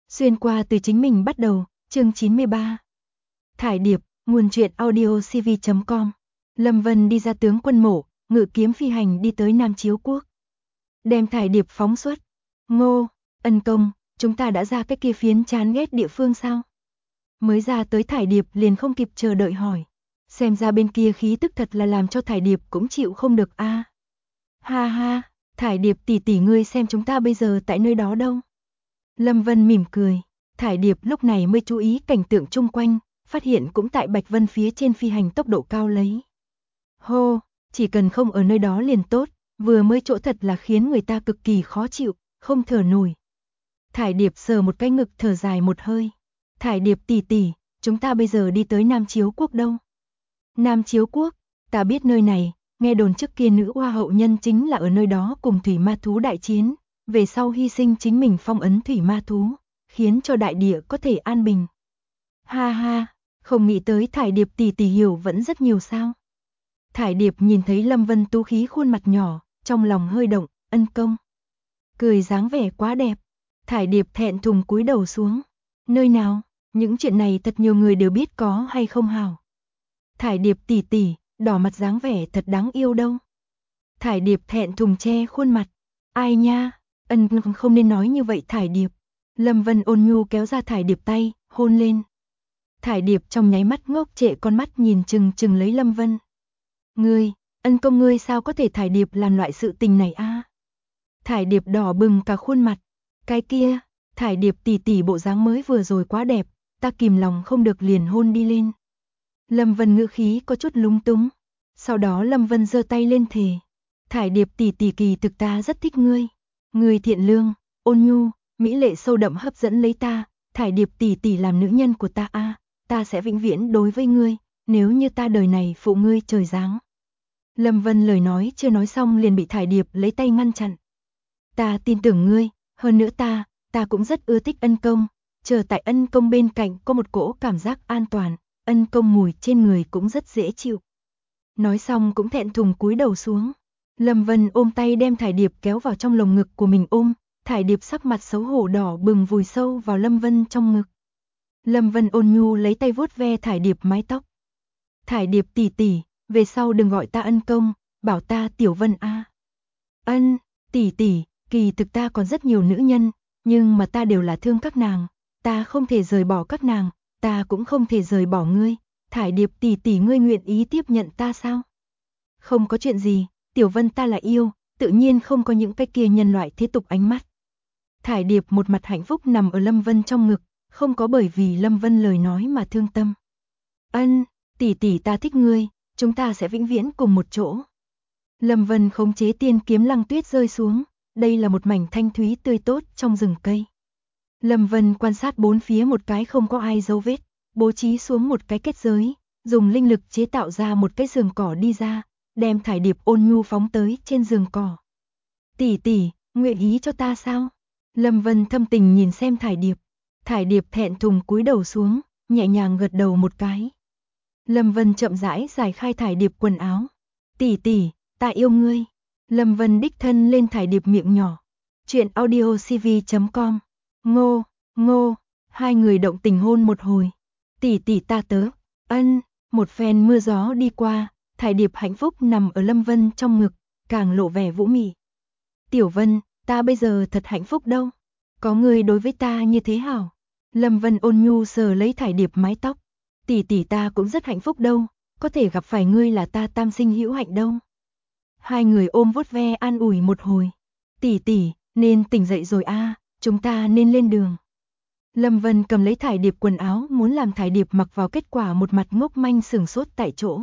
Xuyên qua từ chính mình bắt đầu, chương 93. Thải điệp, nguồn truyện audio cv.com. Lâm Vân đi ra tướng quân mộ, ngự kiếm phi hành đi tới Nam Chiếu Quốc. Đem thải điệp phóng xuất. Ngô, ân công, chúng ta đã ra cái kia phiến chán ghét địa phương sao? Mới ra tới thải điệp liền không kịp chờ đợi hỏi. Xem ra bên kia khí tức thật là làm cho thải điệp cũng chịu không được a. Ha ha, thải điệp tỷ tỷ ngươi xem chúng ta bây giờ tại nơi đó đâu? Lâm Vân mỉm cười, thải điệp lúc này mới chú ý cảnh tượng chung quanh, phát hiện cũng tại Bạch Vân phía trên phi hành tốc độ cao lấy. Hô, chỉ cần không ở nơi đó liền tốt, vừa mới chỗ thật là khiến người ta cực kỳ khó chịu, không thở nổi. Thải điệp sờ một cái ngực thở dài một hơi. Thải điệp tỷ tỷ, chúng ta bây giờ đi tới Nam Chiếu Quốc đâu? Nam Chiếu Quốc, ta biết nơi này, nghe đồn trước kia nữ hoa hậu nhân chính là ở nơi đó cùng thủy ma thú đại chiến, về sau hy sinh chính mình phong ấn thủy ma thú, khiến cho đại địa có thể an bình. Ha ha, không nghĩ tới thải điệp tỷ tỷ hiểu vẫn rất nhiều sao. Thải điệp nhìn thấy Lâm Vân tú khí khuôn mặt nhỏ, trong lòng hơi động, ân công. Cười dáng vẻ quá đẹp, thải điệp thẹn thùng cúi đầu xuống. Nơi nào, những chuyện này thật nhiều người đều biết có hay không hào. Thải điệp tỷ tỷ, đỏ mặt dáng vẻ thật đáng yêu đâu. Thải điệp thẹn thùng che khuôn mặt. Ai nha, ân không nên nói như vậy thải điệp. Lâm Vân ôn nhu kéo ra thải điệp tay, hôn lên. Thải điệp trong nháy mắt ngốc trệ con mắt nhìn chừng chừng lấy Lâm Vân. Ngươi, ân công ngươi sao có thể thải điệp làm loại sự tình này a? Thải điệp đỏ bừng cả khuôn mặt. Cái kia, thải điệp tỷ tỷ bộ dáng mới vừa rồi quá đẹp, ta kìm lòng không được liền hôn đi lên. Lâm Vân ngữ khí có chút lúng túng. Sau đó Lâm Vân giơ tay lên thề. Thải điệp tỷ tỷ kỳ thực ta rất thích ngươi. Ngươi thiện lương, ôn nhu, mỹ lệ sâu đậm hấp dẫn lấy ta. Thải điệp tỷ tỷ làm nữ nhân của ta a, ta sẽ vĩnh viễn đối với ngươi, nếu như ta đời này phụ ngươi trời giáng. Lâm Vân lời nói chưa nói xong liền bị thải điệp lấy tay ngăn chặn. Ta tin tưởng ngươi, hơn nữa ta cũng rất ưa thích ân công. Chờ tại ân công bên cạnh có một cỗ cảm giác an toàn, ân công mùi trên người cũng rất dễ chịu. Nói xong cũng thẹn thùng cúi đầu xuống. Lâm Vân ôm tay đem thải điệp kéo vào trong lồng ngực của mình ôm, thải điệp sắc mặt xấu hổ đỏ bừng vùi sâu vào Lâm Vân trong ngực. Lâm Vân ôn nhu lấy tay vuốt ve thải điệp mái tóc. Thải điệp tỷ tỷ, về sau đừng gọi ta ân công, bảo ta Tiểu Vân a. Ân, tỷ tỷ, kỳ thực ta còn rất nhiều nữ nhân, nhưng mà ta đều là thương các nàng, ta không thể rời bỏ các nàng, ta cũng không thể rời bỏ ngươi. Thải điệp tỷ tỷ ngươi nguyện ý tiếp nhận ta sao? Không có chuyện gì, Tiểu Vân ta là yêu, tự nhiên không có những cái kia nhân loại thế tục ánh mắt. Thải điệp một mặt hạnh phúc nằm ở Lâm Vân trong ngực, không có bởi vì Lâm Vân lời nói mà thương tâm. Ân, tỷ tỷ ta thích ngươi, chúng ta sẽ vĩnh viễn cùng một chỗ. Lâm Vân khống chế tiên kiếm Lăng Tuyết rơi xuống, đây là một mảnh thanh thúy tươi tốt trong rừng cây. Lâm Vân quan sát bốn phía một cái không có ai dấu vết, bố trí xuống một cái kết giới, dùng linh lực chế tạo ra một cái giường cỏ đi ra, đem thải điệp ôn nhu phóng tới trên giường cỏ. Tỷ tỷ, nguyện ý cho ta sao? Lâm Vân thâm tình nhìn xem thải điệp thẹn thùng cúi đầu xuống, nhẹ nhàng gật đầu một cái. Lâm Vân chậm rãi giải khai thải điệp quần áo. Tỷ tỷ, ta yêu ngươi. Lâm Vân đích thân lên thải điệp miệng nhỏ. Chuyện audio cv.com. Ngô, ngô, hai người động tình hôn một hồi. Tỷ tỷ ta tớ, ân, một phen mưa gió đi qua, thải điệp hạnh phúc nằm ở Lâm Vân trong ngực, càng lộ vẻ vũ mị. Tiểu Vân, ta bây giờ thật hạnh phúc đâu. Có người đối với ta như thế hảo. Lâm Vân ôn nhu sờ lấy thải điệp mái tóc. Tỷ tỷ ta cũng rất hạnh phúc đâu, có thể gặp phải ngươi là ta tam sinh hữu hạnh đâu. Hai người ôm vuốt ve an ủi một hồi. Tỷ tỷ, nên tỉnh dậy rồi a, chúng ta nên lên đường. Lâm Vân cầm lấy thải điệp quần áo muốn làm thải điệp mặc vào, kết quả một mặt ngốc manh sửng sốt tại chỗ.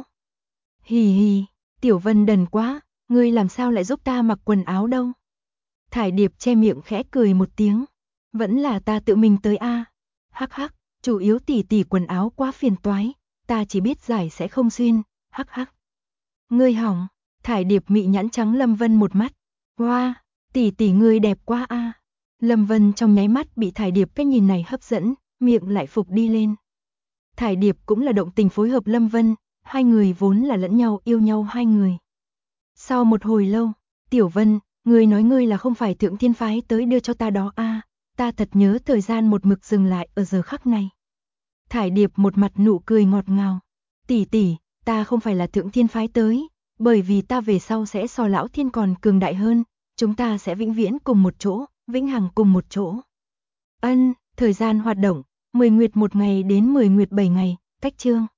Hì hì, Tiểu Vân đần quá, ngươi làm sao lại giúp ta mặc quần áo đâu. Thải điệp che miệng khẽ cười một tiếng. Vẫn là ta tự mình tới a. Hắc hắc, chủ yếu tỷ tỷ quần áo quá phiền toái, ta chỉ biết giải sẽ không xuyên, hắc hắc. Ngươi hỏng, thải điệp mị nhãn trắng Lâm Vân một mắt. Wow, tỷ tỷ ngươi đẹp quá a. Lâm Vân trong nháy mắt bị thải điệp cái nhìn này hấp dẫn, miệng lại phục đi lên. Thải điệp cũng là động tình phối hợp Lâm Vân, hai người vốn là lẫn nhau yêu nhau hai người. Sau một hồi lâu, Tiểu Vân, ngươi nói ngươi là không phải Thượng Thiên phái tới đưa cho ta đó a, ta thật nhớ thời gian một mực dừng lại ở giờ khắc này. Thải Điệp một mặt nụ cười ngọt ngào. Tỷ tỷ, ta không phải là Thượng Thiên phái tới, bởi vì ta về sau sẽ so Lão Thiên còn cường đại hơn, chúng ta sẽ vĩnh viễn cùng một chỗ, vĩnh hằng cùng một chỗ. Thời gian hoạt động, 10 nguyệt 1 ngày đến 10 nguyệt 7 ngày, cách chương.